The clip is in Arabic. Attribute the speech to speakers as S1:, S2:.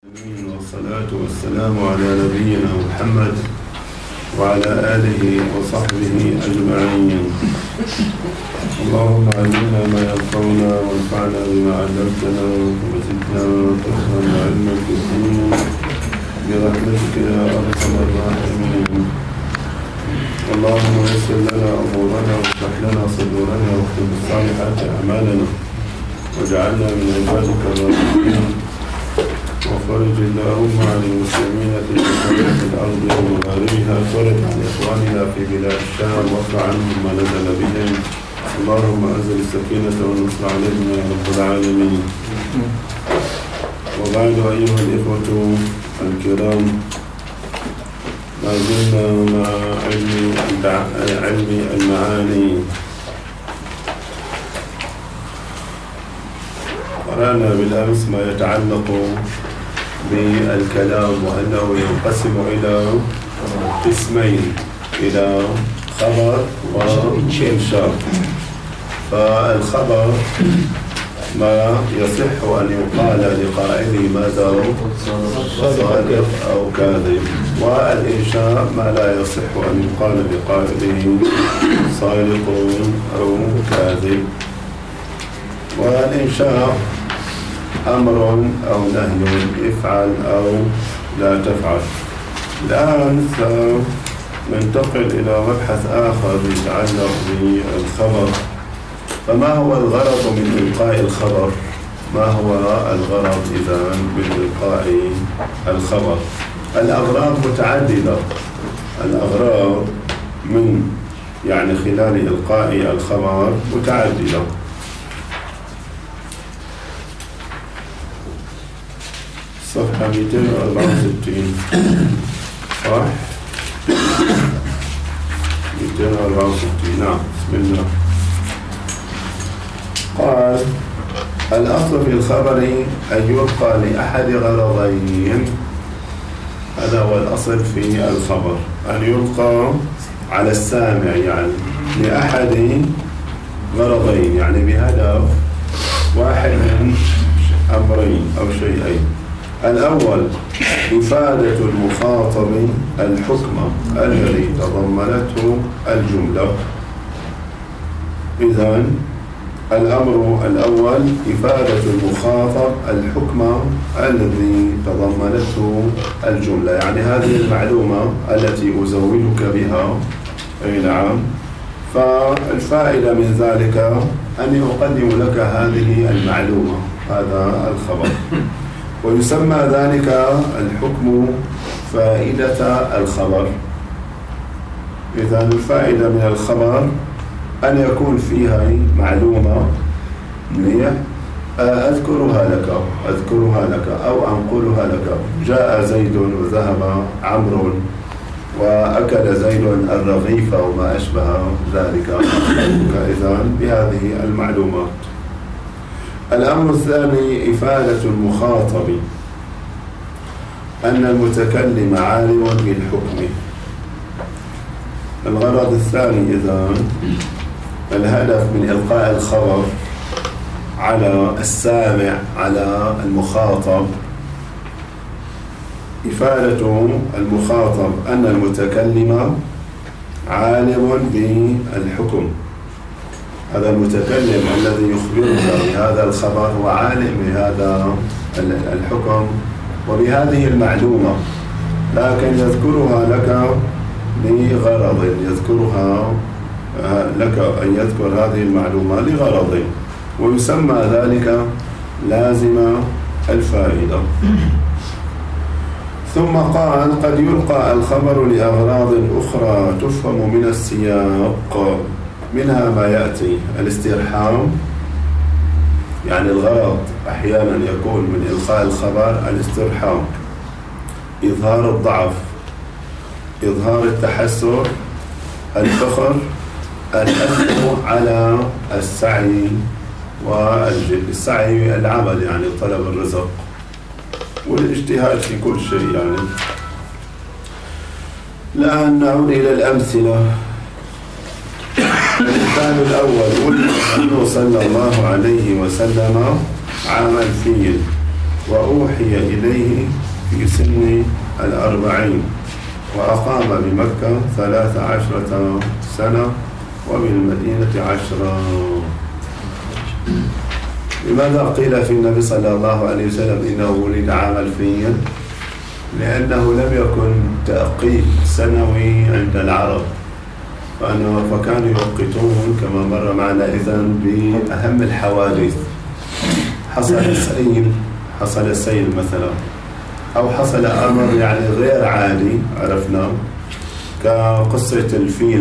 S1: والصلاة والسلام على نبينا محمد وعلى آله وصحبه أجمعين. اللهم علمنا ما ينفعنا وانفعنا بما علمتنا وزدنا فهما وعلما كثيرا برحمتك يا أرحم الراحمين. اللهم يسر لنا أمورنا واشرح لنا صدورنا واختم بالصالحات أعمالنا واجعلنا من عبادك الراشدين. وفرج اللهم عن المسلمين في مشارق الأرض ومغاربها، فرج عن إخواننا في بلاد الشام وارفع عنهم ما نزل بهم. اللهم أنزل السكينة والنصر عليهم يا رب العالمين. وبعد أيها الإخوة الكرام، ما زلنا مع علم المعاني. قرأنا بالأمس ما يتعلق بالكلام وأنه ينقسم إلى قسمين، إلى خبر وإنشاء. فالخبر ما يصح أن يقال لقائله ماذا صادق أو كاذب، والإنشاء ما لا يصح أن يقال لقائله صادق أو كاذب. والإنشاء أمر أو نهي، افعل أو لا تفعل. الآن سننتقل إلى مبحث آخر يتعلق بالخبر. فما هو الغرض من إلقاء الخبر؟ ما هو الغرض إذن من إلقاء الخبر؟ الأغراض متعددة. الأغراض من خلال إلقاء الخبر متعددة. صفحة 264 صح؟ 264 نعم. بسم الله. قال: الأصل في الخبر أن يلقى لأحد غرضين. هذا هو الأصل في الخبر، أن يلقى على السامع لأحد غرضين، بهدف واحد من أمرين أو شيئين. الأول إفادة المخاطب الحكم الذي تضمنته الجملة. إذن الأمر الأول إفادة المخاطب الحكم الذي تضمنته الجملة، هذه المعلومة التي أزودك بها. أي نعم. فالفائدة من ذلك أني أقدم لك هذه المعلومة، هذا الخبر، ويسمى ذلك الحكم فائدة الخبر. إذن الفائدة من الخبر أن يكون فيها معلومة أذكرها لك أو أنقلها لك. جاء زيد وذهب عمرو وأكل زيد الرغيف وما أشبه ذلك. إذن بهذه المعلومات. الأمر الثاني إفادة المخاطب أن المتكلم عالم بالحكم. الغرض الثاني إذن الهدف من إلقاء الخبر على السامع، على المخاطب، إفادة المخاطب أن المتكلم عالم بالحكم. هذا المتكلم الذي يخبرك بهذا الخبر هو عالم بهذا الحكم وبهذه المعلومة، لكن يذكرها لك لغرض، يذكرها لك أن يذكر هذه المعلومة لغرض، ويسمى ذلك لازم الفائدة. ثم قال: قد يلقى الخبر لأغراض أخرى تفهم من السياق، منها ما يأتي: الاسترحام، الغرض أحيانا يكون من إلقاء الخبر الاسترحام، إظهار الضعف، إظهار التحسر، الفخر، الأثر على السعي والجد. السعي العمل، طلب الرزق والاجتهاد في كل شيء. الآن نعود إلى الأمثلة. المثال الأول: ولد النبي صلى الله عليه وسلم عام الفيل، وأوحي إليه في سن 40 وأقام بمكة 13 سنة وبالمدينة 10. لماذا قيل في النبي صلى الله عليه وسلم إنه ولد عام 2000؟ لأنه لم يكن تأقيت سنوي عند العرب، فكانوا يوقتون كما مر معنا إذن بأهم الحوادث. حصل السيل مثلا، أو حصل أمر يعني غير عادي عرفنا، كقصة الفيل